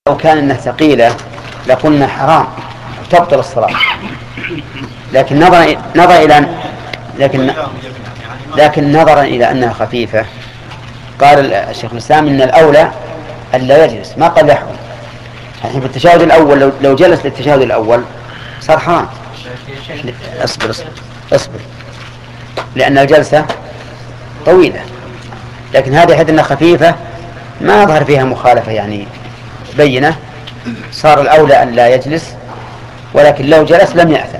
لو كان انها ثقيلة لقلنا حرام تبطل الصلاة، لكن نظرا إلى أنها خفيفة قال الشيخ الإسلام إن الأولى أن لا يجلس، ما قال يحرم. الحين في التشهد الأول لو جلس للتشهد الأول صار حرام. اصبر لأن الجلسة طويلة، لكن هذه حيث أنها خفيفة ما ظهر فيها مخالفة يعني بينة، صار الأولى أن لا يجلس، ولكن لو جلس لم يأثم.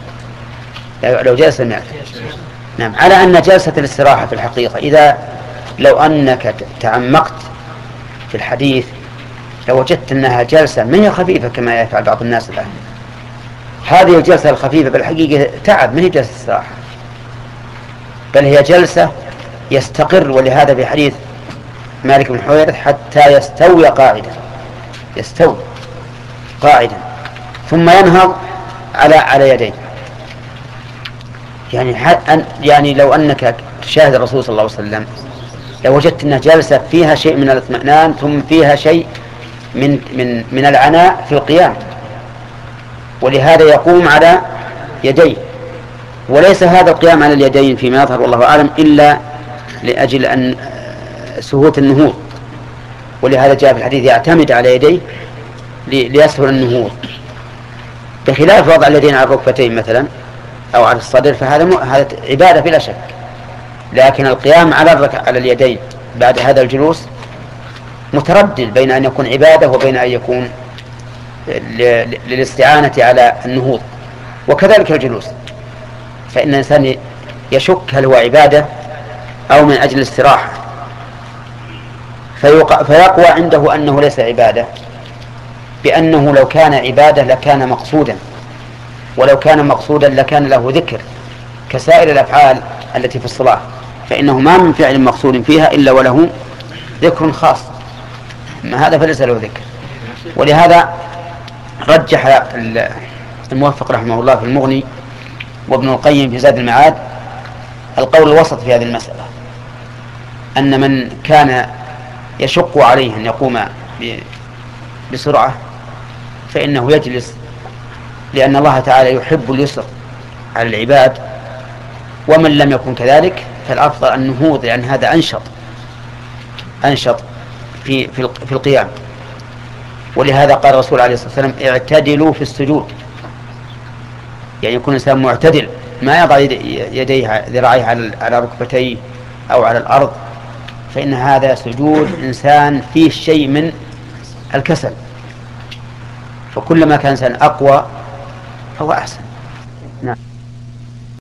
نعم، على أن جلسة الاستراحة في الحقيقة لو أنك تعمقت في الحديث لوجدت أنها جلسة من هي خفيفة كما يفعل بعض الناس الآن. هذه الجلسة الخفيفة بالحقيقة تعب، من هي جلسة استراحة، بل هي جلسة يستقر. ولهذا في حديث مالك بن حويرث حتى يستوي قاعدا ثم ينهض على يديه. يعني لو أنك تشاهد الرسول صلى الله عليه وسلم لو وجدت أنها جلسة فيها شيء من الاطمئنان ثم فيها شيء من العناء في القيام، ولهذا يقوم على يديه. وليس هذا القيام على اليدين فيما يظهر والله أعلم إلا لأجل أن سهولة النهوض، ولهذا جاء في الحديث يعتمد على يديه ليسهل النهوض، بخلاف وضع اليدين على الركبتين مثلا أو على الصدر، فهذا عبادة بلا شك. لكن القيام على اليدين بعد هذا الجلوس متردد بين أن يكون عبادة وبين أن يكون للاستعانة على النهوض. وكذلك الجلوس، فإن الإنسان يشك هل هو عبادة أو من أجل الاستراحة، فيقوى عنده أنه ليس عبادة، بأنه لو كان عبادة لكان مقصودا، ولو كان مقصودا لكان له ذكر كسائر الأفعال التي في الصلاة، فإنه ما من فعل مقصود فيها إلا وله ذكر خاص، ما هذا فليس له ذكر. ولهذا رجح الموفق رحمه الله في المغني وابن القيم في زاد المعاد القول الوسط في هذه المسألة، أن من كان يشق عليه أن يقوم بسرعة فإنه يجلس، لأن الله تعالى يحب اليسر على العباد. ومن لم يكن كذلك فالأفضل النهوض، لأن هذا أنشط في القيام. ولهذا قال الرسول عليه الصلاة والسلام اعتدلوا في السجود، يعني يكون الإنسان معتدل، ما يضع يديه ذراعيه على ركبتيه أو على الأرض، فإن هذا سجود إنسان فيه شيء من الكسل، فكلما كان إنسان أقوى فهو أحسن. نعم.